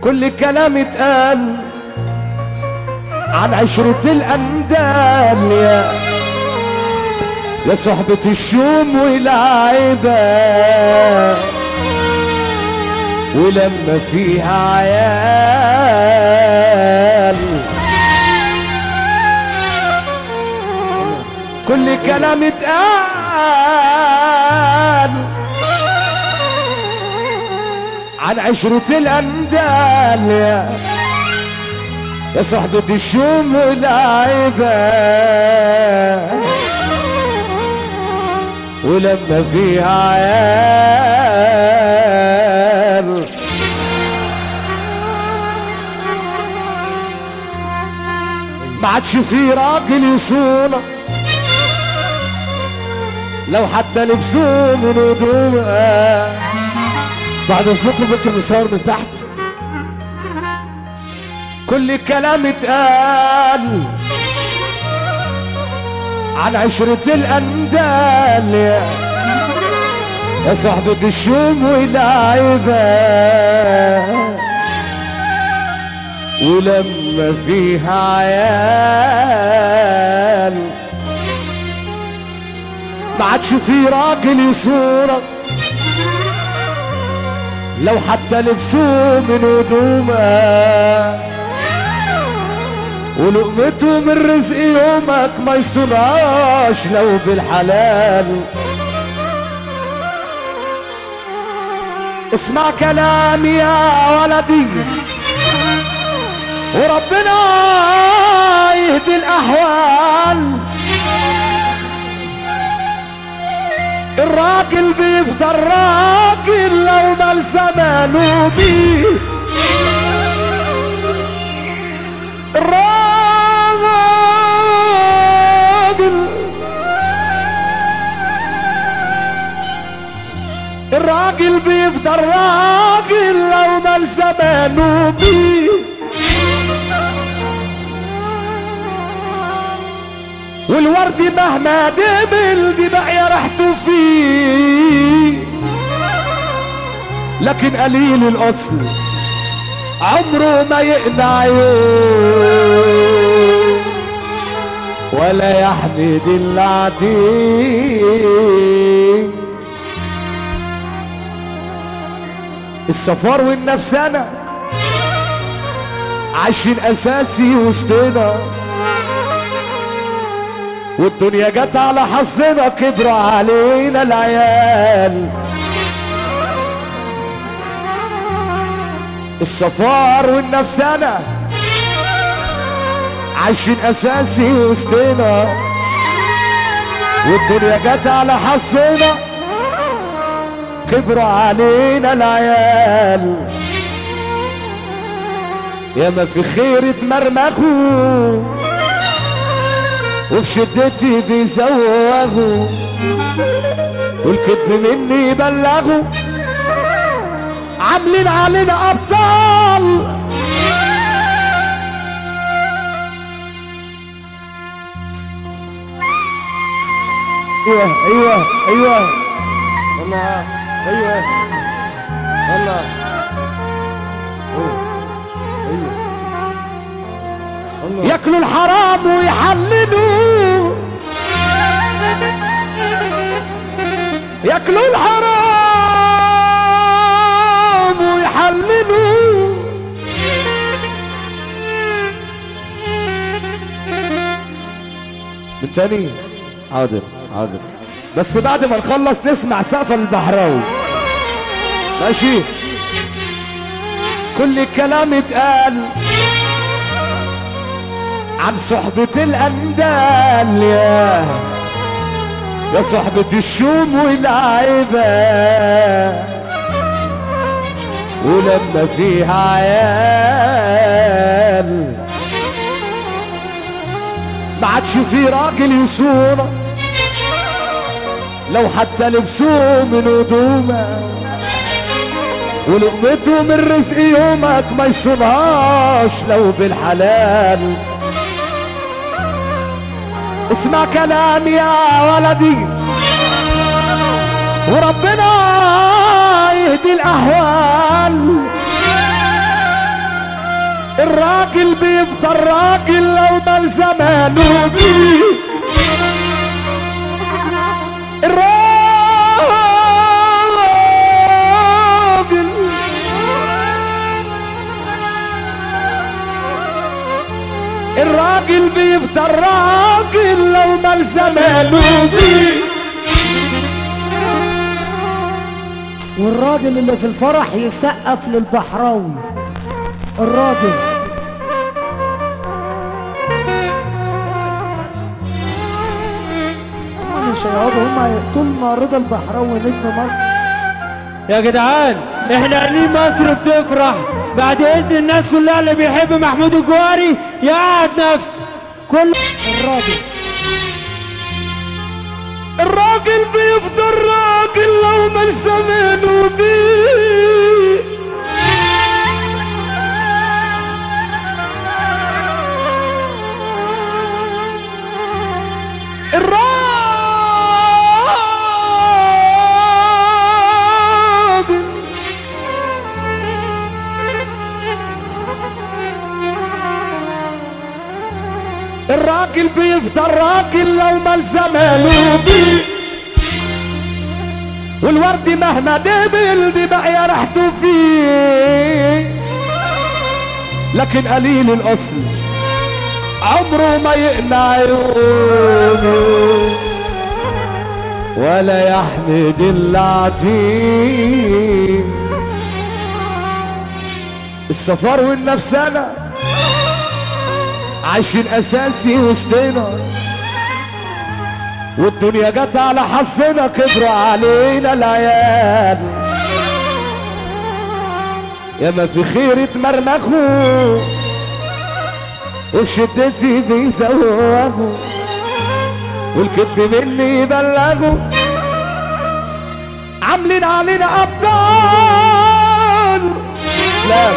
كل كلام اتقال عن عشرة الأندال يا صحبة الشوم والعيبة، ولما فيها عيال كل كلام اتقال عن عشرة الأندال يا صحبة الشوم والعيبة، ولما فيها عيال ما عادش في راجل يصونك لو حتى لبسوه من هدومه. بعد اذنكم ممكن نصور من تحت. كل كلام اتقال عن عشرة الأندال يا صحبة الشوم والعيبة، ولما فيها عيال ما عادش في راجل يصورك لو حتى لبسوه من هدومه، ولقمته من رزق يومك ما يصونهاش لو بالحلال. اسمع كلامي يا ولدي وربنا يهدي الأحوال. الراجل بيفضل راجل لو مال زمانه بيه، الراجل بيفضل راجل لو مال زمانه بيه. والورد مهما دبل دي باقية ريحته فيه، لكن قليل الاصل عمره ما يقنع يوم ولا يحمد العتيق. الصفار والنفسانة عايشين اساسي وسطنا، والدنيا جت على حظنا كبروا علينا العيال. الصفار والنفسانة عايشين اساسي وسطنا، والدنيا جت على حظنا كبروا علينا العيال. ياما في خير اتمرمغوا وفي شدتي بيزوغوا، والكذب مني يبلغوا، عاملين علينا ابطال. ايوه ايوه ايوه الله ايوه الله ايوه. ياكلوا الحرام ويحللوا، ياكلوا الحرام ويحللوا، من تاني. حاضر حاضر، بس بعد ما نخلص نسمع سقف البحراوي ماشي. كل الكلام اتقال عن صحبة الأندال يا صحبة الشوم والعيبة، ولما فيها عيال ما عادش في راجل يصونك لو حتى لبسوه من هدومه، ولقمته من رزق يومك ما يصونهاش لو بالحلال. اسمع كلامي يا ولدي وربنا يهدي الأحوال، الراجل بيفضل راجل لو مال زمانه بيه. الراجل بيفضل راجل لو مال زمانه بيه. والراجل اللي في الفرح يسقف للبحراوي. الراجل مش هيقعدوا هما طول ما رضا البحراوي نجم مصر. يا جدعان احنا قاعدين مصر بتفرح بعد اذن الناس كلها اللي بيحب محمود الجوهري يقعد نفسه كل الراجل بيفضل راجل لو ما زمانه بيه. الراجل بيفضل راجل لو مال زمانه بيه. والورد مهما دبل ببقى ريحته فيه. لكن قليل الاصل عمره ما يقنع عيونه ولا يحمد العتيق. السفر والنفسانه عايشين اساسي وسطنا، والدنيا جت على حظنا كبروا علينا العيال. ياما في خير اتمرمخوا وفي شدتي بيزوغوا، والكذب مني يبلغوا. عاملين علينا ابطال سلام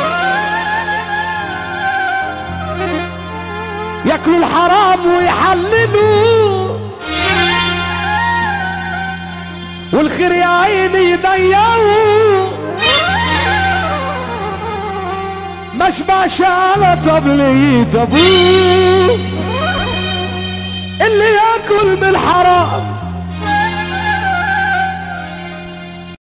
ياكلوا الحرام ويحللوا، والخير يا عيني يضيعوا. مشبعش على طبلية ابوه اللي ياكل من الحرام